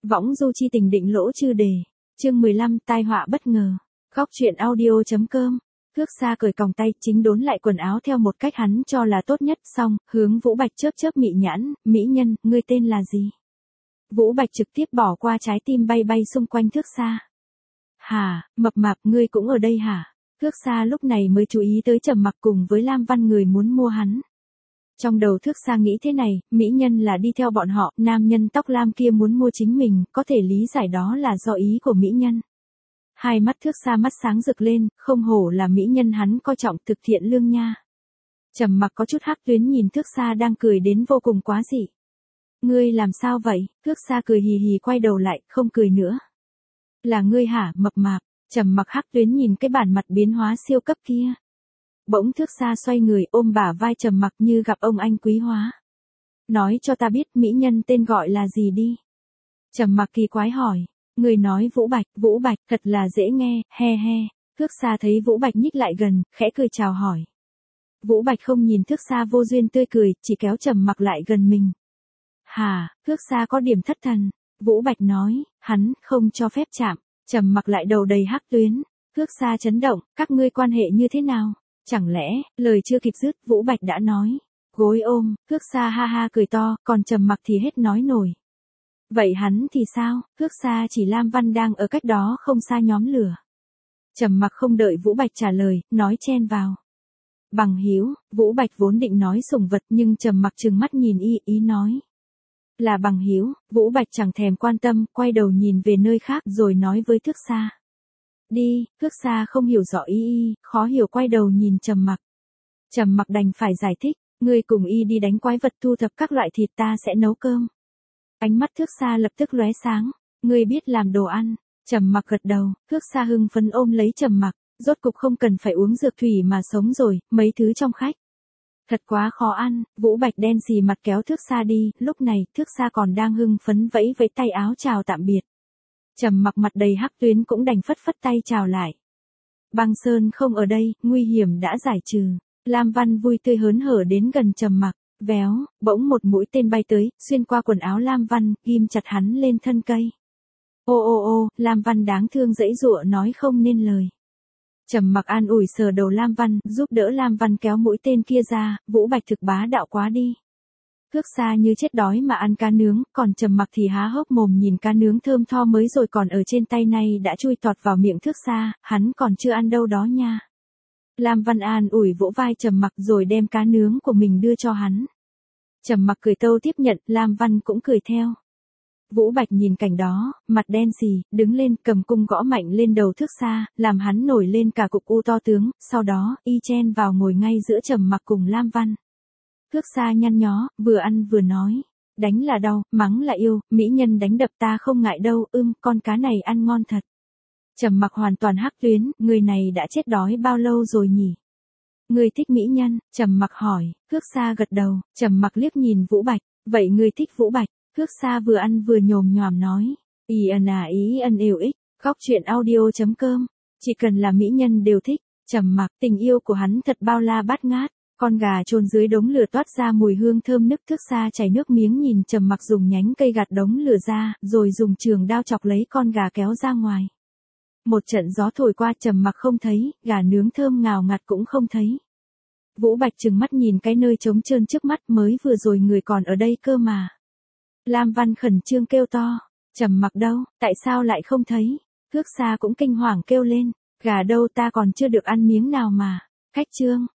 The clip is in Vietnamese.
Võng du chi tình định lỗ chư đề. Chương 15 tai họa bất ngờ. Góc truyện audio.com. Thước Xa cởi còng tay, chính đốn lại quần áo theo một cách hắn cho là tốt nhất, xong, hướng Vũ Bạch chớp chớp mị nhãn, mỹ nhân, ngươi tên là gì? Vũ Bạch trực tiếp bỏ qua trái tim bay bay xung quanh Thước Xa. Hả, mập mạp, ngươi cũng ở đây hả? Thước Xa lúc này mới chú ý tới Trầm Mặc cùng với Lam Văn người muốn mua hắn. Trong đầu Thước Xa nghĩ thế này, mỹ nhân là đi theo bọn họ, nam nhân tóc lam kia muốn mua chính mình, có thể lý giải đó là do ý của mỹ nhân. Hai mắt Thước Xa mắt sáng rực lên, không hổ là mỹ nhân hắn coi trọng, thực thiện lương nha. Trầm Mặc có chút hắc tuyến nhìn Thước Xa đang cười đến vô cùng quá dị. Ngươi làm sao vậy? Thước Xa cười hì hì quay đầu lại, không cười nữa. Là ngươi hả, mập mạp? Trầm Mặc hắc tuyến nhìn cái bản mặt biến hóa siêu cấp kia. Bỗng Thước Xa xoay người ôm bả vai Trầm Mặc như gặp ông anh quý hóa. Nói cho ta biết mỹ nhân tên gọi là gì đi. Trầm Mặc kỳ quái hỏi. Người nói Vũ Bạch, thật là dễ nghe, he he. Thước Xa thấy Vũ Bạch nhích lại gần, khẽ cười chào hỏi. Vũ Bạch không nhìn Thước Xa vô duyên tươi cười, chỉ kéo Trầm Mặc lại gần mình. Hả, Thước Xa có điểm thất thần. Vũ Bạch nói, hắn không cho phép chạm. Trầm Mặc lại đầu đầy hắc tuyến. Thước Xa chấn động, các ngươi quan hệ như thế nào? Chẳng lẽ, lời chưa kịp dứt, Vũ Bạch đã nói. Gối ôm, Thước Xa ha ha cười to, còn Trầm Mặc thì hết nói nổi. Vậy hắn thì sao? Thước Xa chỉ Lam Văn đang ở cách đó không xa nhóm lửa. Trầm Mặc không đợi Vũ Bạch trả lời, nói chen vào. Bằng hữu, Vũ Bạch vốn định nói sủng vật nhưng Trầm Mặc trừng mắt nhìn ý nói. Là bằng hữu. Vũ Bạch chẳng thèm quan tâm, quay đầu nhìn về nơi khác rồi nói với Thước Xa. Đi, Thước Xa không hiểu rõ khó hiểu quay đầu nhìn Trầm Mặc. Trầm Mặc đành phải giải thích, ngươi cùng đi đánh quái vật thu thập các loại thịt, ta sẽ nấu cơm. Ánh mắt Thước Xa lập tức lóe sáng, ngươi biết làm đồ ăn. Trầm Mặc gật đầu, Thước Xa hưng phấn ôm lấy Trầm Mặc, rốt cục không cần phải uống dược thủy mà sống rồi, mấy thứ trong khách. Thật quá khó ăn. Vũ Bạch đen xì mặt kéo Thước Xa đi, lúc này Thước Xa còn đang hưng phấn vẫy vẫy tay áo chào tạm biệt. Trầm Mặc mặt đầy hắc tuyến cũng đành phất phất tay chào lại. Băng Sơn không ở đây, nguy hiểm đã giải trừ. Lam Văn vui tươi hớn hở đến gần Trầm Mặc, véo, bỗng một mũi tên bay tới, xuyên qua quần áo Lam Văn, ghim chặt hắn lên thân cây. Ô, Lam Văn đáng thương giãy giụa nói không nên lời. Trầm Mặc an ủi sờ đầu Lam Văn, giúp đỡ Lam Văn kéo mũi tên kia ra, Vũ Bạch thực bá đạo quá đi. Thước Xa như chết đói mà ăn cá nướng, còn Trầm Mặc thì há hốc mồm nhìn cá nướng thơm tho mới rồi còn ở trên tay này đã chui tọt vào miệng Thước Xa, hắn còn chưa ăn đâu đó nha. Lam Văn an ủi vỗ vai Trầm Mặc rồi đem cá nướng của mình đưa cho hắn. Trầm Mặc cười tâu tiếp nhận, Lam Văn cũng cười theo. Vũ Bạch nhìn cảnh đó, mặt đen xì, đứng lên cầm cung gõ mạnh lên đầu Thước Xa, làm hắn nổi lên cả cục u to tướng, sau đó, chen vào ngồi ngay giữa Trầm Mặc cùng Lam Văn. Thước Xa nhăn nhó, vừa ăn vừa nói. Đánh là đau, mắng là yêu, mỹ nhân đánh đập ta không ngại đâu, con cá này ăn ngon thật. Trầm Mặc hoàn toàn hắc tuyến, người này đã chết đói bao lâu rồi nhỉ? Ngươi thích mỹ nhân? Trầm Mặc hỏi. Thước Xa gật đầu, Trầm Mặc liếc nhìn Vũ Bạch, vậy ngươi thích Vũ Bạch? Thước Xa vừa ăn vừa nhồm nhòm nói. Yêu ích. Góc truyện audio.com. Chỉ cần là mỹ nhân đều thích. Trầm Mặc, tình yêu của hắn thật bao la bát ngát. Con gà chôn dưới đống lửa toát ra mùi hương thơm nức. Thước Xa chảy nước miếng nhìn Trầm Mặc dùng nhánh cây gạt đống lửa ra, rồi dùng trường đao chọc lấy con gà kéo ra ngoài. Một trận gió thổi qua, Trầm Mặc không thấy, gà nướng thơm ngào ngạt cũng không thấy. Vũ Bạch trừng mắt nhìn cái nơi trống trơn trước mắt, mới vừa rồi người còn ở đây cơ mà. Lam Văn khẩn trương kêu to, Trầm Mặc đâu, tại sao lại không thấy? Thước Xa cũng kinh hoàng kêu lên, gà đâu, ta còn chưa được ăn miếng nào mà. Khách trương,